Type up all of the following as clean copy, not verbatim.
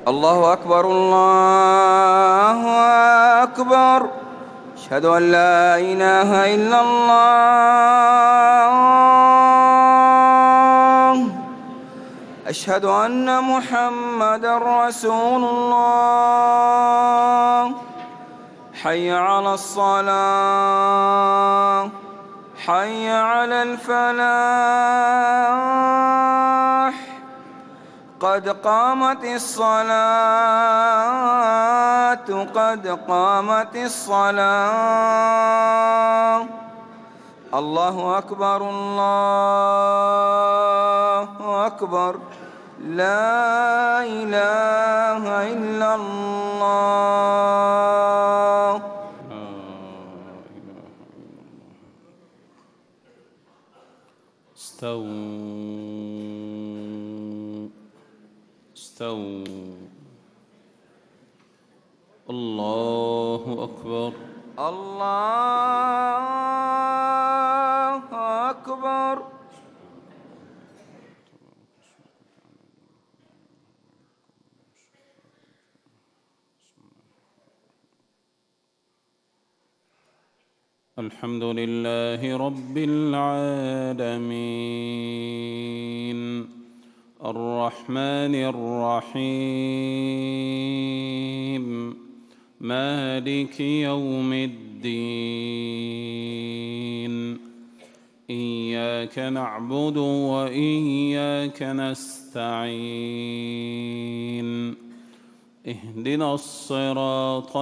الله أكبر الله أكبر. أشهد أن لا إله إلا الله. أشهد أن محمدًا رسول الله. حي على الصلاة، حي على الفلاح، قد قامت الصلاة، قد قامت الصلاة. الله أكبر الله أكبر. لا إله إلا الله. استووا استووا. الله أكبر الله أكبر. الحمد لله رب العالمين الرحمن الرحيم مالك يوم الدين. إياك نعبد وإياك نستعين. اهدنا الصراط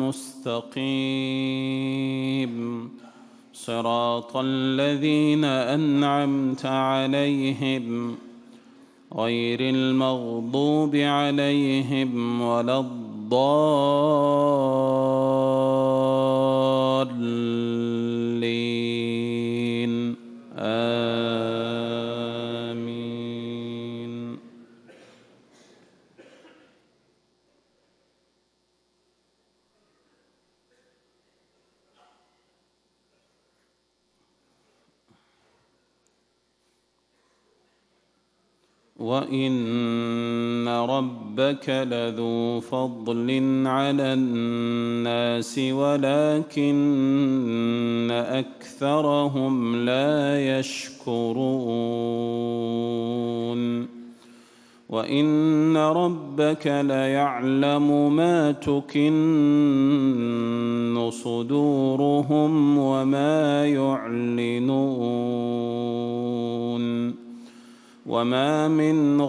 المستقيم صراط الذين أنعمت عليهم غير المغضوب عليهم ولا الضالين. آمين. وإن ربك لذو فضل على الناس ولكن أكثرهم لا يشكرون. وإن ربك ليعلم ما تكن صدورهم وما يعلنون. وما من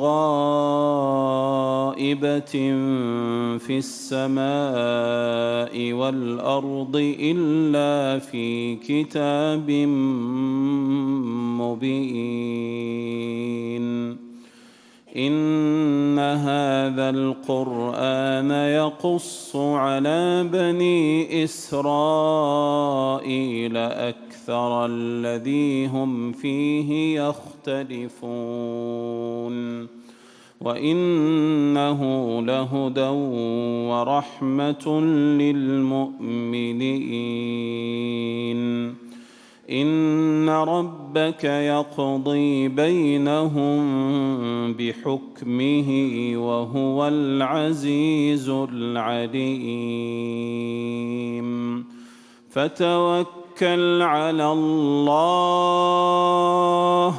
غائبة في السماء والأرض إلا في كتاب مبين. إن هذا القرآن يقص على بني إسرائيل أكثر الذي هم فيه يختلفون. وإنه لهدى ورحمة للمؤمنين. إن ربك يقضي بينهم بحكمه وهو العزيز العليم. فتوكل على الله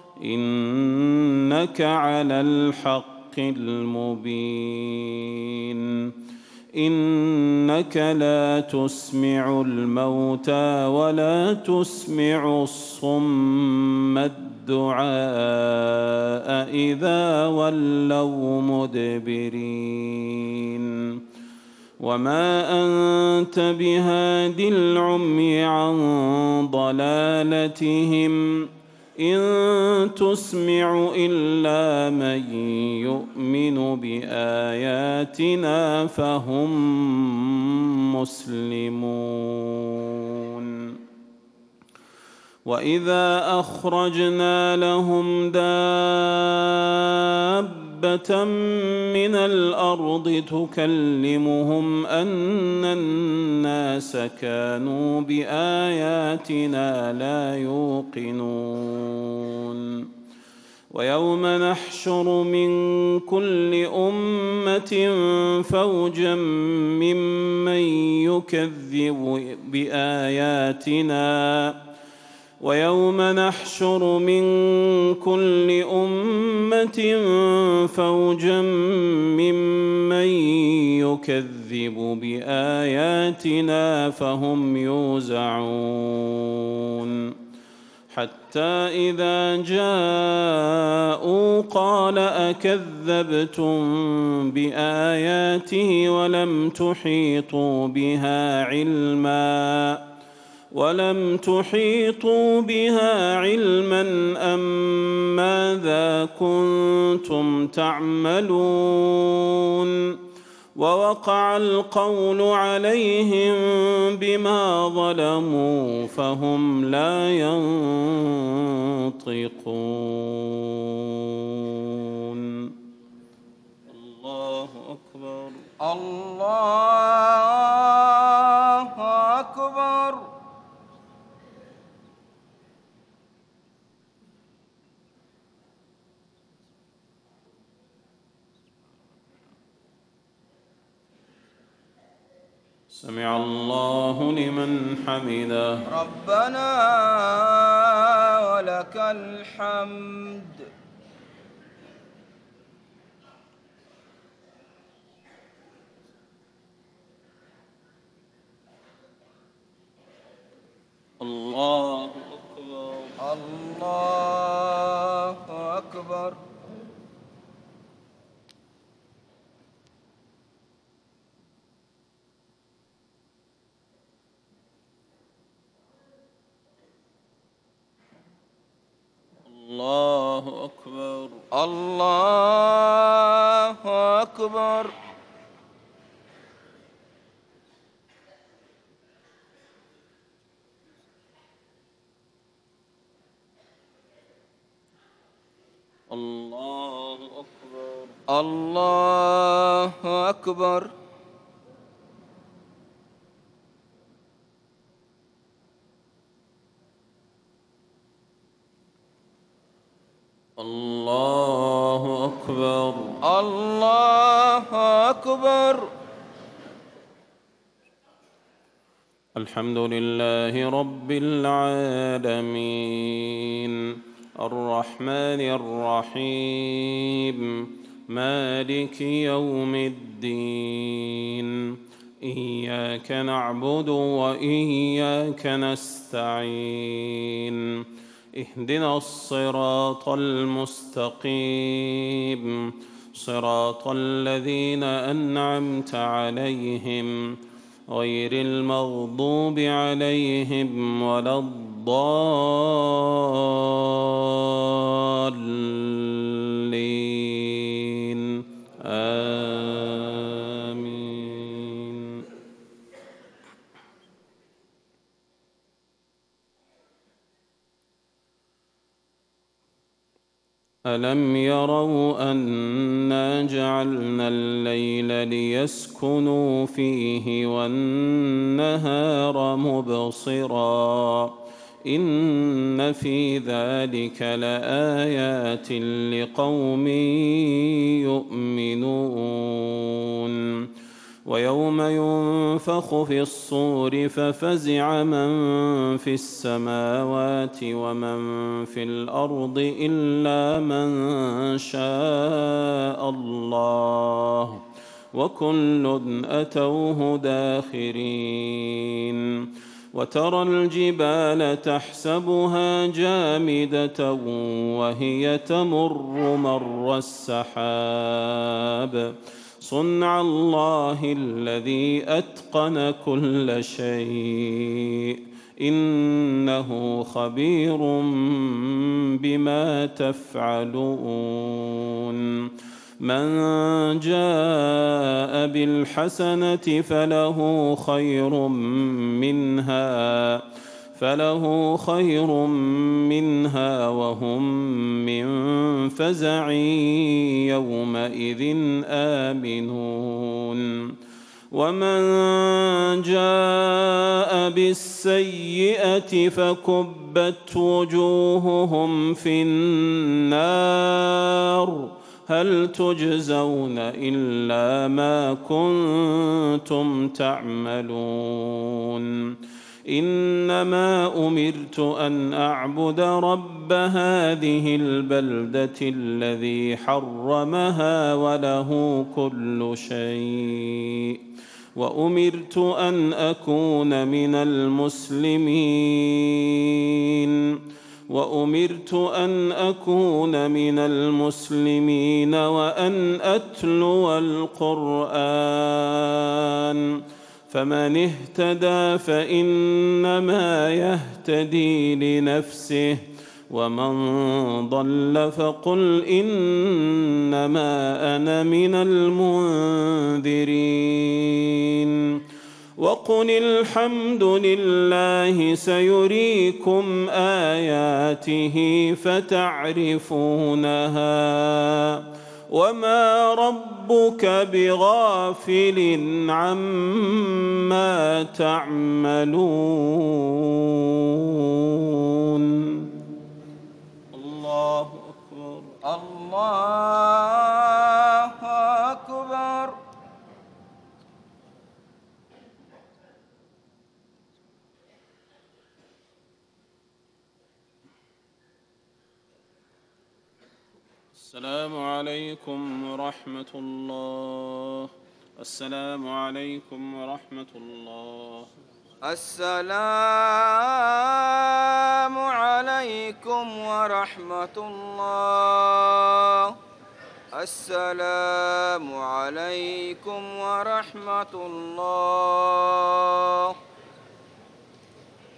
إنك على الحق المبين. إنك لا تسمع الموتى ولا تسمع الصم الدعاء إذا ولوا مدبرين. وما أنت بهاد العمي عن ضلالتهم إن تسمع إلا من يؤمن بآياتنا فهم مسلمون. وإذا أخرجنا لهم دابة من الأرض تكلمهم أن الناس كانوا بآياتنا لا يوقنون. ويوم نحشر من كل أمة فوجا ممن يكذب بآياتنا ويوم نحشر من كل أمة فوجا ممن يكذب بآياتنا فهم يوزعون حتى إذا جاءوا قال أكذبتم بآياته ولم تحيطوا بها علما أم ماذا كنتم تعملون ووقع القول عليهم بما ظلموا فهم لا ينطقون. الله أكبر. الله أكبر. سمع الله لمن حمده. ربنا ولك الحمد. الله أكبر. الله أكبر. الله أكبر. الله أكبر. الله أكبر. الله أكبر. الله أكبر. الله أكبر. الحمد لله رب العالمين الرحمن الرحيم مالك يوم الدين إياك نعبد وإياك نستعين اهدنا الصراط المستقيم صراط الذين أنعمت عليهم غير المغضوب عليهم ولا الضالين آمين. ألم يروا أنا جعلنا الليل ليسكنوا فيه والنهار مبصرا إن في ذلك لآيات لقوم يؤمنون. ويوم ينفخ في الصور ففزع من في السماوات ومن في الأرض إلا من شاء الله وكل أتوه داخرين. وترى الجبال تحسبها جامدة وهي تمر مر السحاب صنع الله الذي أتقن كل شيء إنه خبير بما تفعلون. من جاء بالحسنة فله خير منها وهم من فزع يومئذ آمنون. ومن جاء بالسيئة فكبت وجوههم في النار هل تجزون إلا ما كنتم تعملون إنما أمرت أن أعبد رب هذه البلدة الذي حرمها وله كل شيء وأمرت أن أكون من المسلمين وأن أتلو القرآن فمن اهتدى فإنما يهتدي لنفسه ومن ضل فقل إنما أنا من المنذرين وقل الحمد لله سيريكم آياته فتعرفونها وما ربك بغافل عما تعملون الله أكبر الله أكبر. السلام عليكم ورحمة الله. السلام عليكم ورحمة الله. السلام عليكم ورحمة الله. السلام عليكم ورحمة الله.